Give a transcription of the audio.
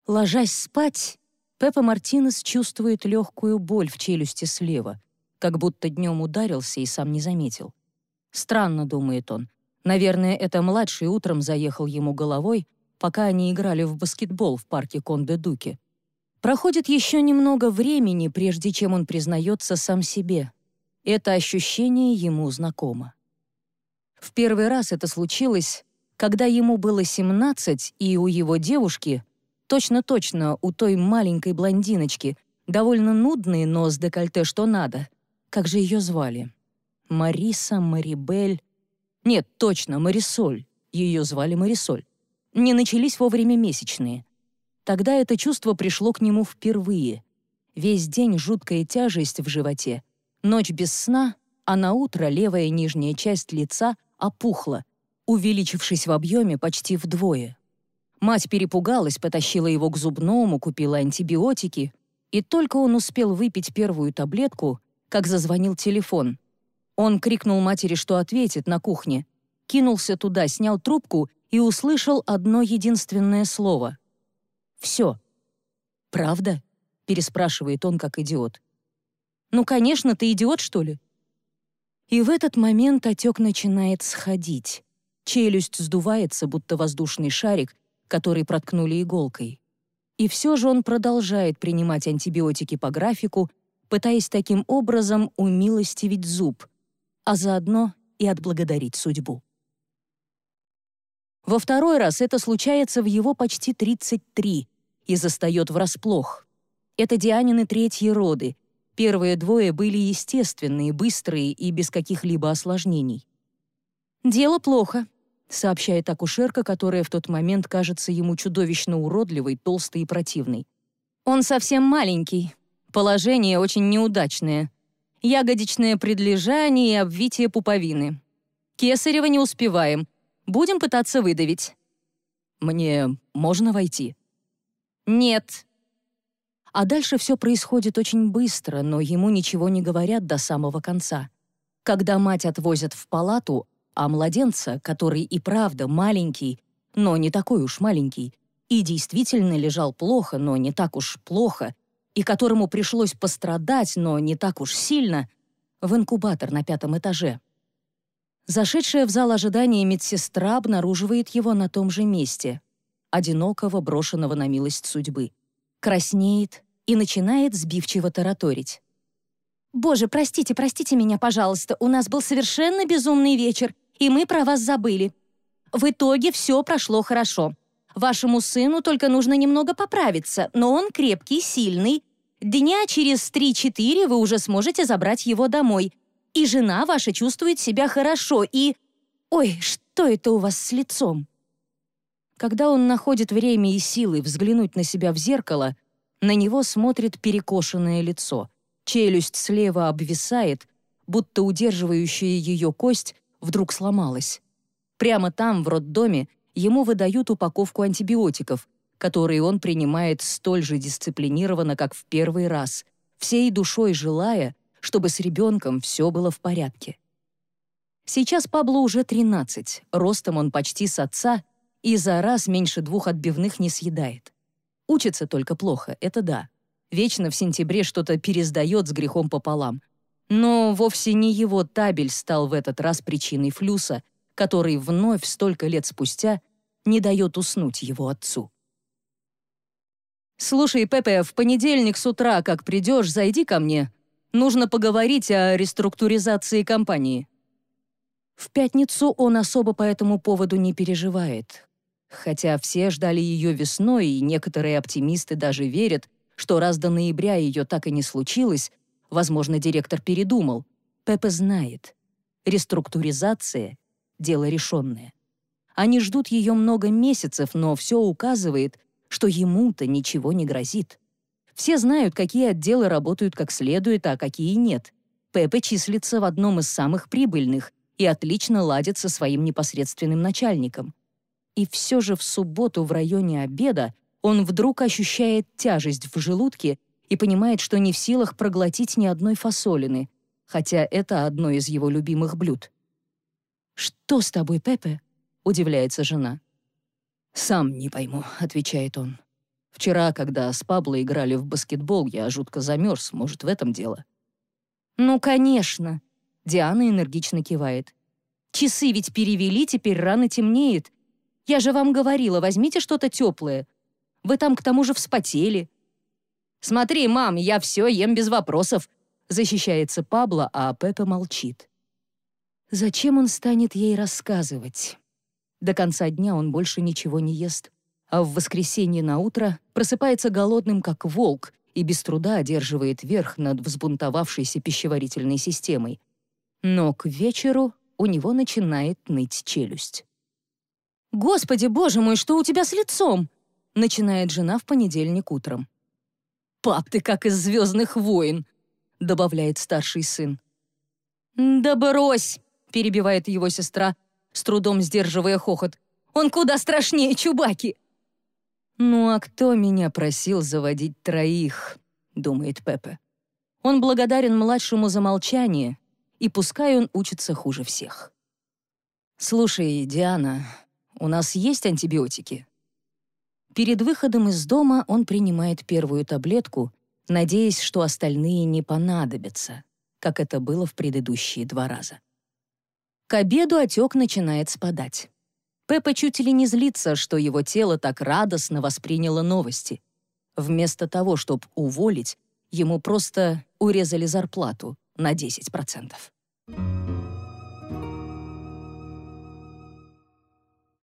Ложась спать, Пеппа Мартинес чувствует легкую боль в челюсти слева, как будто днем ударился и сам не заметил. Странно, думает он. Наверное, это младший утром заехал ему головой, пока они играли в баскетбол в парке Конде-Дуке. Проходит еще немного времени, прежде чем он признается сам себе. Это ощущение ему знакомо. В первый раз это случилось, когда ему было 17, и у его девушки, точно-точно у той маленькой блондиночки, довольно нудные, но с декольте что надо. Как же ее звали? Мариса, Марибель... Нет, точно, Марисоль. Ее звали Марисоль. Не начались вовремя месячные. Тогда это чувство пришло к нему впервые. Весь день жуткая тяжесть в животе, ночь без сна, а на утро левая нижняя часть лица опухла, увеличившись в объеме почти вдвое. Мать перепугалась, потащила его к зубному, купила антибиотики, и только он успел выпить первую таблетку, как зазвонил телефон. Он крикнул матери, что ответит, на кухне, кинулся туда, снял трубку и услышал одно единственное слово. «Все». «Правда?» — переспрашивает он, как идиот. «Ну, конечно, ты идиот, что ли?» И в этот момент отек начинает сходить. Челюсть сдувается, будто воздушный шарик, который проткнули иголкой. И все же он продолжает принимать антибиотики по графику, пытаясь таким образом умилостивить зуб, а заодно и отблагодарить судьбу. Во второй раз это случается в его почти 33 и застает врасплох. Это Дианины третьи роды. Первые двое были естественные, быстрые и без каких-либо осложнений. «Дело плохо», — сообщает акушерка, которая в тот момент кажется ему чудовищно уродливой, толстой и противной. «Он совсем маленький. Положение очень неудачное. Ягодичное предлежание и обвитие пуповины. Кесарево не успеваем. Будем пытаться выдавить». «Мне можно войти?» «Нет». А дальше все происходит очень быстро, но ему ничего не говорят до самого конца. Когда мать отвозят в палату, а младенца, который и правда маленький, но не такой уж маленький, и действительно лежал плохо, но не так уж плохо, и которому пришлось пострадать, но не так уж сильно, в инкубатор на 5-м этаже. Зашедшая в зал ожидания медсестра обнаруживает его на том же месте, одинокого, брошенного на милость судьбы. Краснеет и начинает сбивчиво тараторить. «Боже, простите, простите меня, пожалуйста, у нас был совершенно безумный вечер, и мы про вас забыли. В итоге все прошло хорошо. Вашему сыну только нужно немного поправиться, но он крепкий, сильный. Дня через 3-4 вы уже сможете забрать его домой. И жена ваша чувствует себя хорошо, и... Ой, что это у вас с лицом?» Когда он находит время и силы взглянуть на себя в зеркало, на него смотрит перекошенное лицо. Челюсть слева обвисает, будто удерживающая ее кость вдруг сломалась. Прямо там, в роддоме, ему выдают упаковку антибиотиков, которые он принимает столь же дисциплинированно, как в первый раз, всей душой желая, чтобы с ребенком все было в порядке. Сейчас Пабло уже 13, ростом он почти с отца, и за раз меньше 2 отбивных не съедает. Учится только плохо, это да. Вечно в сентябре что-то пересдает с грехом пополам. Но вовсе не его табель стал в этот раз причиной флюса, который вновь, столько лет спустя, не дает уснуть его отцу. «Слушай, Пепе, в понедельник с утра, как придешь, зайди ко мне. Нужно поговорить о реструктуризации компании». В пятницу он особо по этому поводу не переживает. Хотя все ждали ее весной, и некоторые оптимисты даже верят, что раз до ноября ее так и не случилось, возможно, директор передумал. Пепе знает. Реструктуризация — дело решенное. Они ждут ее много месяцев, но все указывает, что ему-то ничего не грозит. Все знают, какие отделы работают как следует, а какие нет. Пепе числится в одном из самых прибыльных и отлично ладит со своим непосредственным начальником. И все же в субботу в районе обеда он вдруг ощущает тяжесть в желудке и понимает, что не в силах проглотить ни одной фасолины, хотя это одно из его любимых блюд. «Что с тобой, Пепе?» — удивляется жена. «Сам не пойму», — отвечает он. Вчера, когда с Пабло играли в баскетбол, я жутко замерз, может, в этом дело?» «Ну, конечно!» — Диана энергично кивает. «Часы ведь перевели, теперь рано темнеет. Я же вам говорила, возьмите что-то теплое. Вы там к тому же вспотели». «Смотри, мам, я все ем без вопросов», — защищается Пабло, а Пеппа молчит. Зачем он станет ей рассказывать? До конца дня он больше ничего не ест, а в воскресенье на утро просыпается голодным, как волк, и без труда одерживает верх над взбунтовавшейся пищеварительной системой. Но к вечеру у него начинает ныть челюсть. «Господи, боже мой, что у тебя с лицом?» — начинает жена в понедельник утром. «Пап, ты как из «Звездных войн», — добавляет старший сын. «Да брось!» — перебивает его сестра, с трудом сдерживая хохот. «Он куда страшнее Чубаки!» «Ну а кто меня просил заводить троих?» — думает Пеппа. Он благодарен младшему за молчание, и пускай он учится хуже всех. «Слушай, Диана, у нас есть антибиотики?» Перед выходом из дома он принимает первую таблетку, надеясь, что остальные не понадобятся, как это было в предыдущие 2 раза. К обеду отек начинает спадать. Пеппа чуть ли не злится, что его тело так радостно восприняло новости. Вместо того, чтобы уволить, ему просто урезали зарплату на 10%.